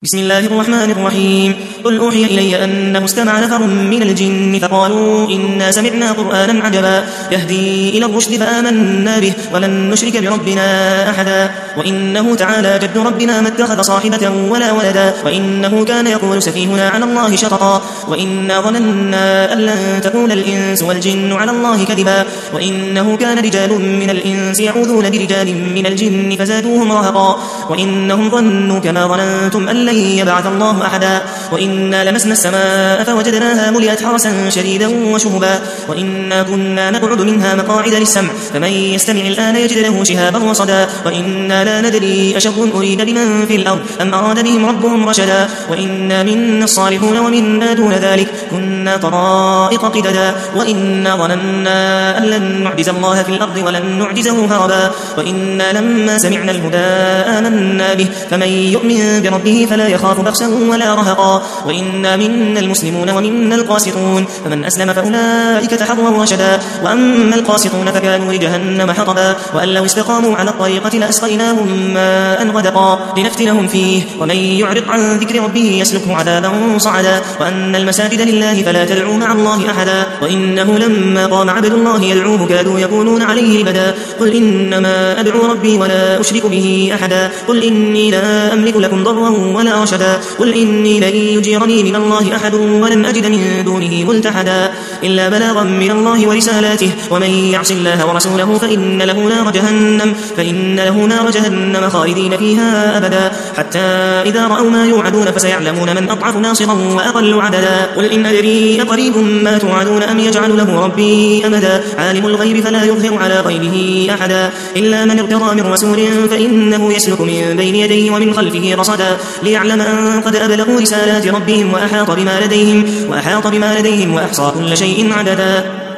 بسم الله الرحمن الرحيم. قل أوحي إلي أنه استمع نفر من الجن فقالوا إنا سمعنا قرآنا عجبا يهدي إلى الرشد فآمنا به ولن نشرك بربنا أحدا وإنه تعالى جد ربنا ما اتخذ صاحبة ولا ولدا وإنه كان يقول سفيهنا على الله شططا وإنا ظننا أن لن تكون الإنس والجن على الله كذبا وإنه كان رجال من الإنس يعوذون برجال من الجن فزادوهم رهقا وإنهم ظنوا كما ظننتم أن لن يبعث الله أحدا وإنا لمسنا السماء فوجدناها ملئت حرسا شديدا وشهبا وإنا كنا نقعد منها مقاعد للسمع فمن يستمع الآن يجد له شهابا رصدا وإنا لا ندري أشر أريد بمن في الأرض أم أراد بهم ربهم رشدا وإنا منا الصالحون ومنا دون ذلك كنا طرائق قددا وإنا ظننا أن لن نعجز الله في الأرض ولن نعجزه هربا وإنا لما سمعنا الهدى آمنا به فمن يؤمن بربه فلا يخاف بخسا ولا رهقا وإنا منا المسلمون ومنا القاسطون فمن أسلم فأولئك تحروا رشدا وأما القاسطون فكانوا لجهنم حطبا وأن لو استقاموا على الطريقة لأسقيناهم ماء غدقا لنفتنهم فيه ومن يعرض عن ذكر ربه يسلكه عذابا صعدا وأن المساجد لله فلا تدعوا مع الله أحدا وإنه لما قام عبد الله يدعوه كادوا يكونون عليه لبدا قل إنما أدعو ربي ولا أشرك به أحدا قل إني لا أملك لكم ضرا ولا رشدا قل إني لن يجيرني من الله أحد ولن أجد من دونه ملتحدا إلا بلاغا من الله ورسالاته ومن يعص الله ورسوله فإن له نار جهنم خالدين فيها أبدا حتى إذا رأوا ما يوعدون فسيعلمون من أضعف ناصرا وأقل عددا قل إن أدري أقريب ما توعدون أم يجعل له ربي أمدا عالم الغيب فلا يظهر على غيبه أحدا إلا من ارتضى من رسول فإنه يسلك من بين يديه ومن خلفه رصدا ليعلم أن قد أبلغوا رسالات ربهم وأحاط بما لديهم وأحصى كل شيء عددا.